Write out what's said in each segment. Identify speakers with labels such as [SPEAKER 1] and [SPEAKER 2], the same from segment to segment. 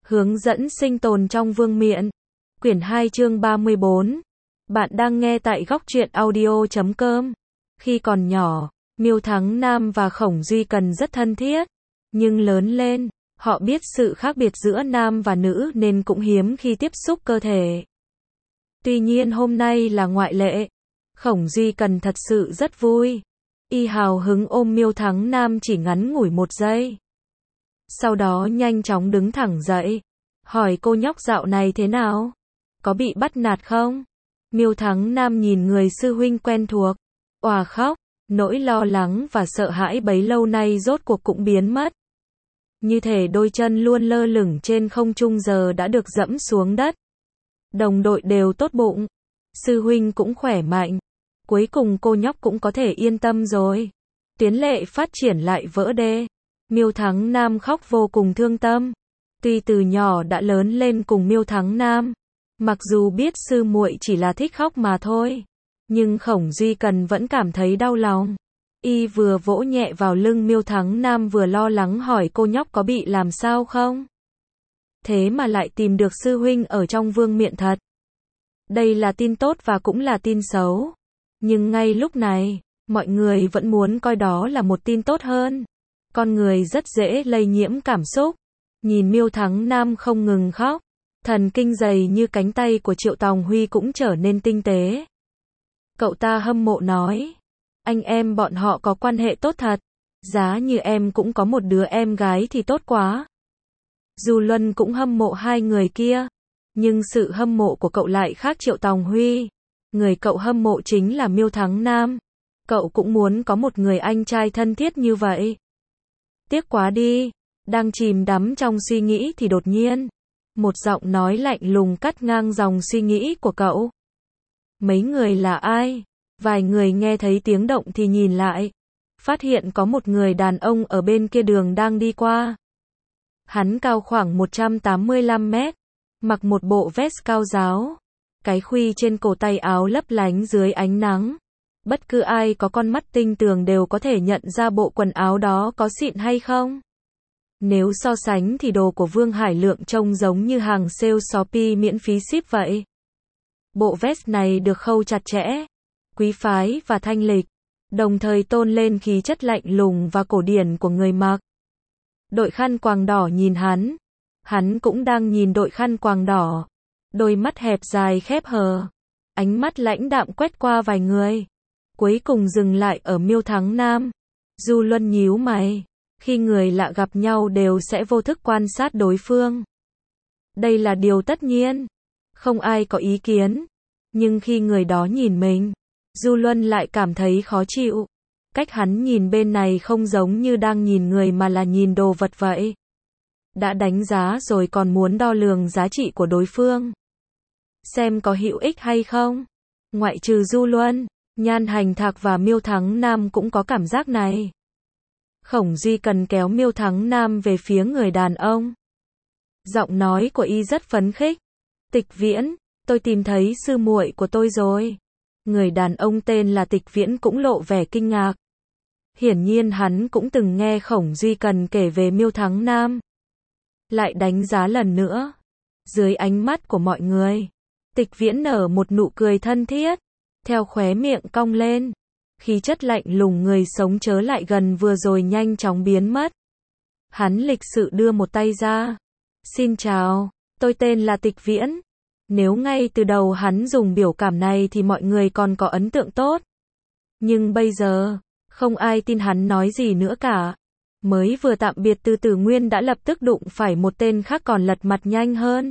[SPEAKER 1] Hướng dẫn sinh tồn trong vương miện. Quyển 2 chương 34. Bạn đang nghe tại góc truyện audio.com. Khi còn nhỏ, Miêu Thắng Nam và Khổng Duy Cần rất thân thiết. Nhưng lớn lên, họ biết sự khác biệt giữa nam và nữ nên cũng hiếm khi tiếp xúc cơ thể. Tuy nhiên hôm nay là ngoại lệ. Khổng Duy Cần thật sự rất vui. Y hào hứng ôm Miêu Thắng Nam chỉ ngắn ngủi 1 giây. Sau đó nhanh chóng đứng thẳng dậy. Hỏi cô nhóc dạo này thế nào? Có bị bắt nạt không? Miêu Thắng Nam nhìn người sư huynh quen thuộc. Òa khóc. Nỗi lo lắng và sợ hãi bấy lâu nay rốt cuộc cũng biến mất. Như thể đôi chân luôn lơ lửng trên không trung giờ đã được dẫm xuống đất. Đồng đội đều tốt bụng. Sư huynh cũng khỏe mạnh. Cuối cùng cô nhóc cũng có thể yên tâm rồi. Tuyến lệ phát triển lại vỡ đê. Miêu Thắng Nam khóc vô cùng thương tâm. Tuy từ nhỏ đã lớn lên cùng Miêu Thắng Nam, mặc dù biết sư muội chỉ là thích khóc mà thôi, nhưng Khổng Duy Cần vẫn cảm thấy đau lòng. Y vừa vỗ nhẹ vào lưng Miêu Thắng Nam vừa lo lắng hỏi cô nhóc có bị làm sao không? Thế mà lại tìm được sư huynh ở trong vương miện thật. Đây là tin tốt và cũng là tin xấu. Nhưng ngay lúc này, mọi người vẫn muốn coi đó là một tin tốt hơn. Con người rất dễ lây nhiễm cảm xúc. Nhìn Miêu Thắng Nam không ngừng khóc, thần kinh dày như cánh tay của Triệu Tòng Huy cũng trở nên tinh tế. Cậu ta hâm mộ nói, anh em bọn họ có quan hệ tốt thật, giá như em cũng có một đứa em gái thì tốt quá. Du Luân cũng hâm mộ hai người kia, nhưng sự hâm mộ của cậu lại khác Triệu Tòng Huy. Người cậu hâm mộ chính là Miêu Thắng Nam. Cậu cũng muốn có một người anh trai thân thiết như vậy. Tiếc quá đi. Đang chìm đắm trong suy nghĩ thì đột nhiên, một giọng nói lạnh lùng cắt ngang dòng suy nghĩ của cậu. Mấy người là ai? Vài người nghe thấy tiếng động thì nhìn lại, phát hiện có một người đàn ông ở bên kia đường đang đi qua. Hắn cao khoảng 185 mét, mặc một bộ vest cao ráo, cái khuy trên cổ tay áo lấp lánh dưới ánh nắng. Bất cứ ai có con mắt tinh tường đều có thể nhận ra bộ quần áo đó có xịn hay không. Nếu so sánh thì đồ của Vương Hải Lượng trông giống như hàng sale Shopee miễn phí ship vậy. Bộ vest này được khâu chặt chẽ, quý phái và thanh lịch, đồng thời tôn lên khí chất lạnh lùng và cổ điển của người mặc. Đội khăn quàng đỏ nhìn hắn cũng đang nhìn đội khăn quàng đỏ. Đôi mắt hẹp dài khép hờ, ánh mắt lãnh đạm quét qua vài người, cuối cùng dừng lại ở Miêu Thắng Nam. Du Luân nhíu mày. Khi người lạ gặp nhau đều sẽ vô thức quan sát đối phương. Đây là điều tất nhiên. Không ai có ý kiến. Nhưng khi người đó nhìn mình, Du Luân lại cảm thấy khó chịu. Cách hắn nhìn bên này không giống như đang nhìn người mà là nhìn đồ vật vậy. Đã đánh giá rồi còn muốn đo lường giá trị của đối phương. Xem có hữu ích hay không. Ngoại trừ Du Luân, Nhan Hành Thạc và Miêu Thắng Nam cũng có cảm giác này. Khổng Duy Cần kéo Miêu Thắng Nam về phía người đàn ông. Giọng nói của y rất phấn khích. Tịch Viễn, tôi tìm thấy sư muội của tôi rồi. Người đàn ông tên là Tịch Viễn cũng lộ vẻ kinh ngạc. Hiển nhiên hắn cũng từng nghe Khổng Duy Cần kể về Miêu Thắng Nam. Lại đánh giá lần nữa. Dưới ánh mắt của mọi người, Tịch Viễn nở một nụ cười thân thiết, theo khóe miệng cong lên. Khí chất lạnh lùng người sống chớ lại gần vừa rồi nhanh chóng biến mất. Hắn lịch sự đưa một tay ra. Xin chào, tôi tên là Tịch Viễn. Nếu ngay từ đầu hắn dùng biểu cảm này thì mọi người còn có ấn tượng tốt. Nhưng bây giờ, không ai tin hắn nói gì nữa cả. Mới vừa tạm biệt từ Tử Nguyên đã lập tức đụng phải một tên khác còn lật mặt nhanh hơn.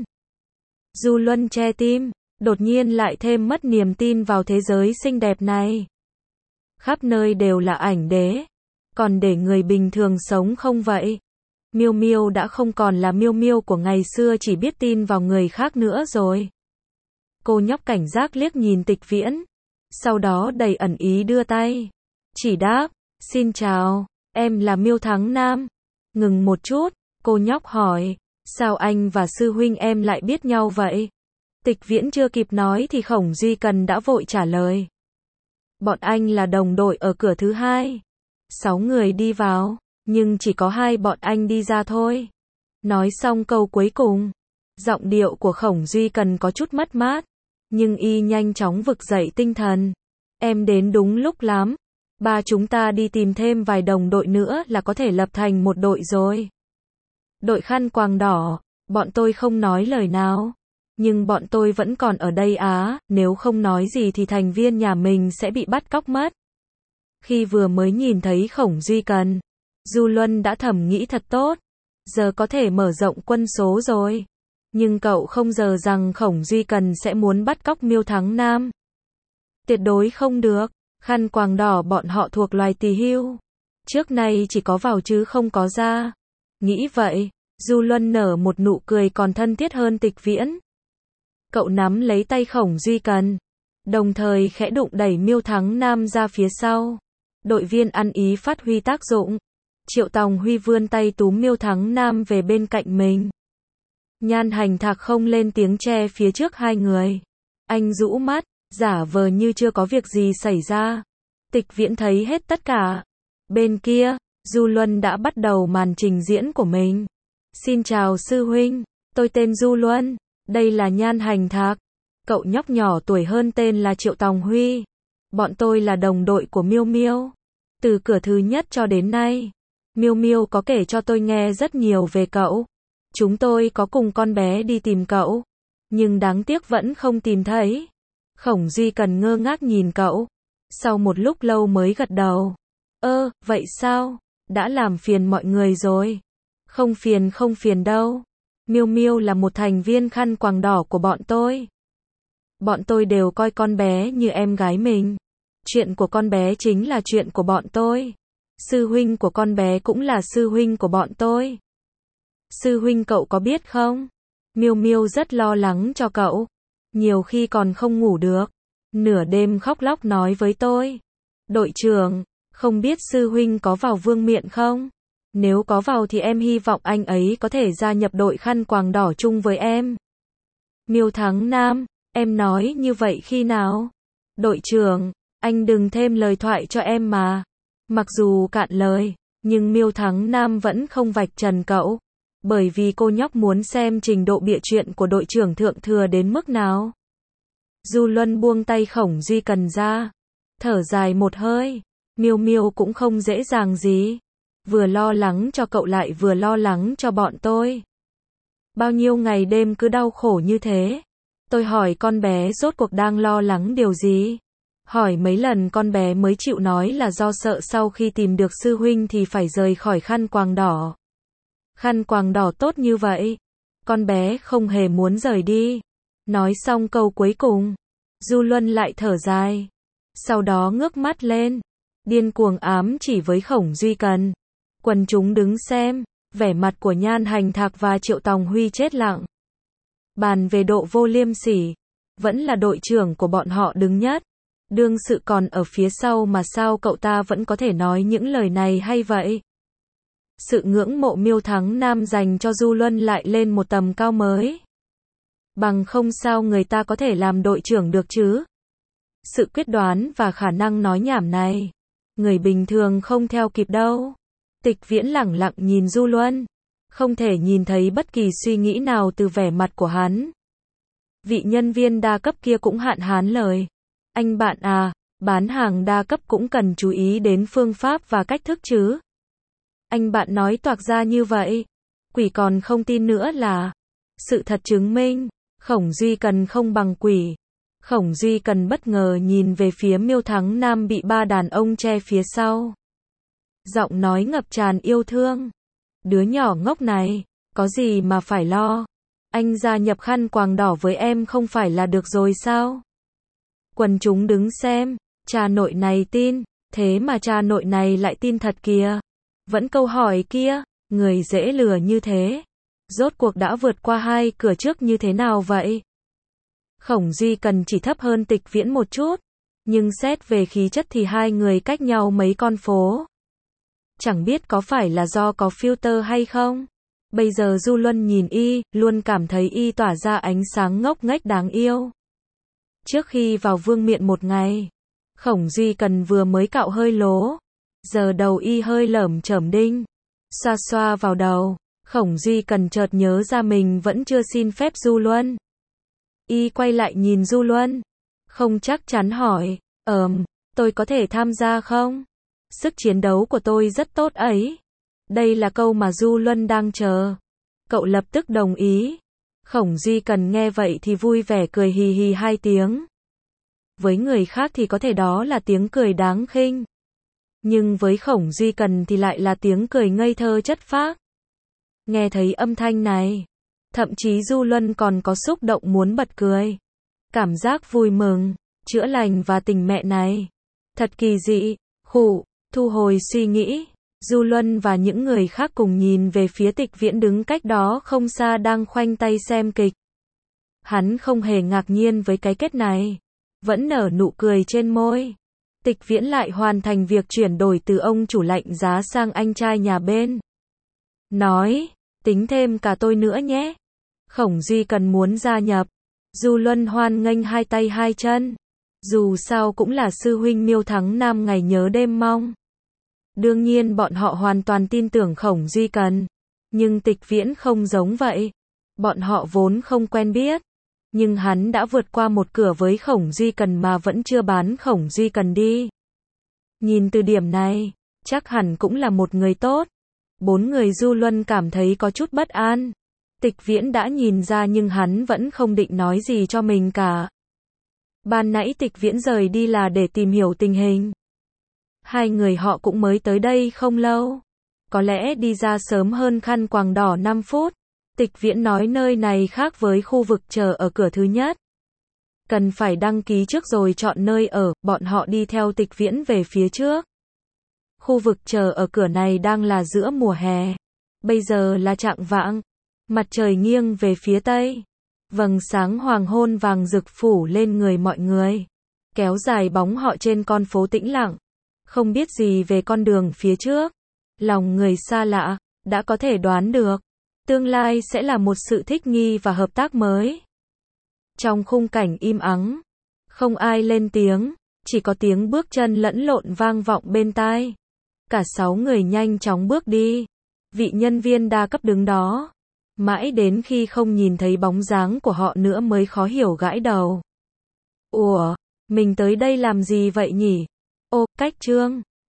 [SPEAKER 1] Du Luân che tim, đột nhiên lại thêm mất niềm tin vào thế giới xinh đẹp này. Khắp nơi đều là ảnh đế, còn để người bình thường sống không vậy? Miêu Miêu đã không còn là Miêu Miêu của ngày xưa chỉ biết tin vào người khác nữa rồi. Cô nhóc cảnh giác liếc nhìn Tịch Viễn, sau đó đầy ẩn ý đưa tay, chỉ đáp, xin chào, em là Miêu Thắng Nam. Ngừng một chút, cô nhóc hỏi, sao anh và sư huynh em lại biết nhau vậy? Tịch Viễn chưa kịp nói thì Khổng Duy Cần đã vội trả lời. Bọn anh là đồng đội ở cửa thứ 2. 6 người đi vào, nhưng chỉ có 2 bọn anh đi ra thôi. Nói xong câu cuối cùng, giọng điệu của Khổng Duy Cần có chút mất mát, nhưng y nhanh chóng vực dậy tinh thần. Em đến đúng lúc lắm. Ba chúng ta đi tìm thêm vài đồng đội nữa là có thể lập thành một đội rồi. Đội khăn quàng đỏ, bọn tôi không nói lời nào. Nhưng bọn tôi vẫn còn ở đây á, nếu không nói gì thì thành viên nhà mình sẽ bị bắt cóc mất. Khi vừa mới nhìn thấy Khổng Duy Cần, Du Luân đã thầm nghĩ thật tốt. Giờ có thể mở rộng quân số rồi. Nhưng cậu không ngờ rằng Khổng Duy Cần sẽ muốn bắt cóc Miêu Thắng Nam. Tuyệt đối không được. Khăn quàng đỏ bọn họ thuộc loài tỳ hưu. Trước nay chỉ có vào chứ không có ra. Nghĩ vậy, Du Luân nở một nụ cười còn thân thiết hơn Tịch Viễn. Cậu nắm lấy tay Khổng Duy Cần, đồng thời khẽ đụng đẩy Miêu Thắng Nam ra phía sau. Đội viên ăn ý phát huy tác dụng. Triệu Tòng Huy vươn tay túm Miêu Thắng Nam về bên cạnh mình. Nhan Hành Thạc không lên tiếng che phía trước hai người. Anh rũ mắt, giả vờ như chưa có việc gì xảy ra. Tịch Viễn thấy hết tất cả. Bên kia, Du Luân đã bắt đầu màn trình diễn của mình. Xin chào sư huynh, tôi tên Du Luân, đây là Nhan Hành Thạc. Cậu nhóc nhỏ tuổi hơn tên là Triệu Tòng Huy. Bọn tôi là đồng đội của Miêu Miêu. Từ cửa thứ nhất cho đến nay, Miêu Miêu có kể cho tôi nghe rất nhiều về cậu. Chúng tôi có cùng con bé đi tìm cậu, nhưng đáng tiếc vẫn không tìm thấy. Khổng Duy Cần ngơ ngác nhìn cậu. Sau một lúc lâu mới gật đầu. Vậy sao? Đã làm phiền mọi người rồi. Không phiền đâu. Miêu Miêu là một thành viên khăn quàng đỏ của bọn tôi. Bọn tôi đều coi con bé như em gái mình. Chuyện của con bé chính là chuyện của bọn tôi. Sư huynh của con bé cũng là sư huynh của bọn tôi. Sư huynh cậu có biết không? Miêu Miêu rất lo lắng cho cậu. Nhiều khi còn không ngủ được. Nửa đêm khóc lóc nói với tôi. Đội trưởng, không biết sư huynh có vào Vương Miện không? Nếu có vào thì em hy vọng anh ấy có thể gia nhập đội khăn quàng đỏ chung với em. Miêu Thắng Nam, em nói như vậy khi nào? Đội trưởng, anh đừng thêm lời thoại cho em mà. Mặc dù cạn lời, nhưng Miêu Thắng Nam vẫn không vạch trần cậu. Bởi vì cô nhóc muốn xem trình độ bịa chuyện của đội trưởng thượng thừa đến mức nào. Du Luân buông tay Khổng Duy Cần ra. Thở dài một hơi. Miêu Miêu cũng không dễ dàng gì. Vừa lo lắng cho cậu lại vừa lo lắng cho bọn tôi. Bao nhiêu ngày đêm cứ đau khổ như thế. Tôi hỏi con bé rốt cuộc đang lo lắng điều gì. Hỏi mấy lần con bé mới chịu nói là do sợ sau khi tìm được sư huynh thì phải rời khỏi khăn quàng đỏ. Khăn quàng đỏ tốt như vậy. Con bé không hề muốn rời đi. Nói xong câu cuối cùng, Du Luân lại thở dài. Sau đó ngước mắt lên, điên cuồng ám chỉ với Khổng Duy Cần. Quần chúng đứng xem, vẻ mặt của Nhan Hành Thạc và Triệu Tòng Huy chết lặng. Bàn về độ vô liêm sỉ, vẫn là đội trưởng của bọn họ đứng nhất. Đương sự còn ở phía sau mà sao cậu ta vẫn có thể nói những lời này hay vậy? Sự ngưỡng mộ Miêu Thắng Nam dành cho Du Luân lại lên một tầm cao mới. Bằng không sao người ta có thể làm đội trưởng được chứ? Sự quyết đoán và khả năng nói nhảm này, người bình thường không theo kịp đâu. Tịch Viễn lẳng lặng nhìn Du Luân, không thể nhìn thấy bất kỳ suy nghĩ nào từ vẻ mặt của hắn. Vị nhân viên đa cấp kia cũng hạn hán lời. Anh bạn à, bán hàng đa cấp cũng cần chú ý đến phương pháp và cách thức chứ. Anh bạn nói toạc ra như vậy, quỷ còn không tin nữa là. Sự thật chứng minh, Khổng Duy Cần không bằng quỷ. Khổng Duy Cần bất ngờ nhìn về phía Miêu Thắng Nam bị ba đàn ông che phía sau. Giọng nói ngập tràn yêu thương. Đứa nhỏ ngốc này, có gì mà phải lo. Anh gia nhập khăn quàng đỏ với em không phải là được rồi sao? Quần chúng đứng xem, cha nội này tin, thế mà cha nội này lại tin thật kìa. Vẫn câu hỏi kia, người dễ lừa như thế. Rốt cuộc đã vượt qua hai cửa trước như thế nào vậy? Khổng Duy Cần chỉ thấp hơn Tịch Viễn một chút, nhưng xét về khí chất thì hai người cách nhau mấy con phố. Chẳng biết có phải là do có filter hay không? Bây giờ Du Luân nhìn y, luôn cảm thấy y tỏa ra ánh sáng ngốc nghếch đáng yêu. Trước khi vào Vương Miện một ngày, Khổng Duy Cần vừa mới cạo hơi lố. Giờ đầu y hơi lởm chởm đinh. Xoa xoa vào đầu, Khổng Duy Cần chợt nhớ ra mình vẫn chưa xin phép Du Luân. Y quay lại nhìn Du Luân, không chắc chắn hỏi, tôi có thể tham gia không? Sức chiến đấu của tôi rất tốt ấy. Đây là câu mà Du Luân đang chờ. Cậu lập tức đồng ý. Khổng Duy Cần nghe vậy thì vui vẻ cười hì hì 2 tiếng. Với người khác thì có thể đó là tiếng cười đáng khinh. Nhưng với Khổng Duy Cần thì lại là tiếng cười ngây thơ chất phác. Nghe thấy âm thanh này, thậm chí Du Luân còn có xúc động muốn bật cười. Cảm giác vui mừng, chữa lành và tình mẹ này. Thật kỳ dị, thu hồi suy nghĩ. Du Luân và những người khác cùng nhìn về phía Tịch Viễn đứng cách đó không xa đang khoanh tay xem kịch. Hắn không hề ngạc nhiên với cái kết này, vẫn nở nụ cười trên môi. Tịch Viễn lại hoàn thành việc chuyển đổi từ ông chủ lạnh giá sang anh trai nhà bên. Nói, tính thêm cả tôi nữa nhé. Khổng Duy Cần muốn gia nhập. Du Luân hoan nghênh 2 tay 2 chân. Dù sao cũng là sư huynh Miêu Thắng Nam ngày nhớ đêm mong. Đương nhiên bọn họ hoàn toàn tin tưởng Khổng Duy Cần. Nhưng Tịch Viễn không giống vậy. Bọn họ vốn không quen biết. Nhưng hắn đã vượt qua một cửa với Khổng Duy Cần mà vẫn chưa bán Khổng Duy Cần đi. Nhìn từ điểm này, chắc hẳn cũng là một người tốt. 4 người Du Luân cảm thấy có chút bất an. Tịch Viễn đã nhìn ra nhưng hắn vẫn không định nói gì cho mình cả. Ban nãy Tịch Viễn rời đi là để tìm hiểu tình hình. 2 người họ cũng mới tới đây không lâu. Có lẽ đi ra sớm hơn khăn quàng đỏ 5 phút. Tịch Viễn nói nơi này khác với khu vực chờ ở cửa thứ nhất. Cần phải đăng ký trước rồi chọn nơi ở, bọn họ đi theo Tịch Viễn về phía trước. Khu vực chờ ở cửa này đang là giữa mùa hè. Bây giờ là chạng vạng. Mặt trời nghiêng về phía tây. Vầng sáng hoàng hôn vàng rực phủ lên người mọi người. Kéo dài bóng họ trên con phố tĩnh lặng. Không biết gì về con đường phía trước. Lòng người xa lạ, đã có thể đoán được. Tương lai sẽ là một sự thích nghi và hợp tác mới. Trong khung cảnh im ắng, không ai lên tiếng, chỉ có tiếng bước chân lẫn lộn vang vọng bên tai. Cả 6 người nhanh chóng bước đi. Vị nhân viên đa cấp đứng đó. Mãi đến khi không nhìn thấy bóng dáng của họ nữa mới khó hiểu gãi đầu. Ủa, mình tới đây làm gì vậy nhỉ? Ô, cách Trương.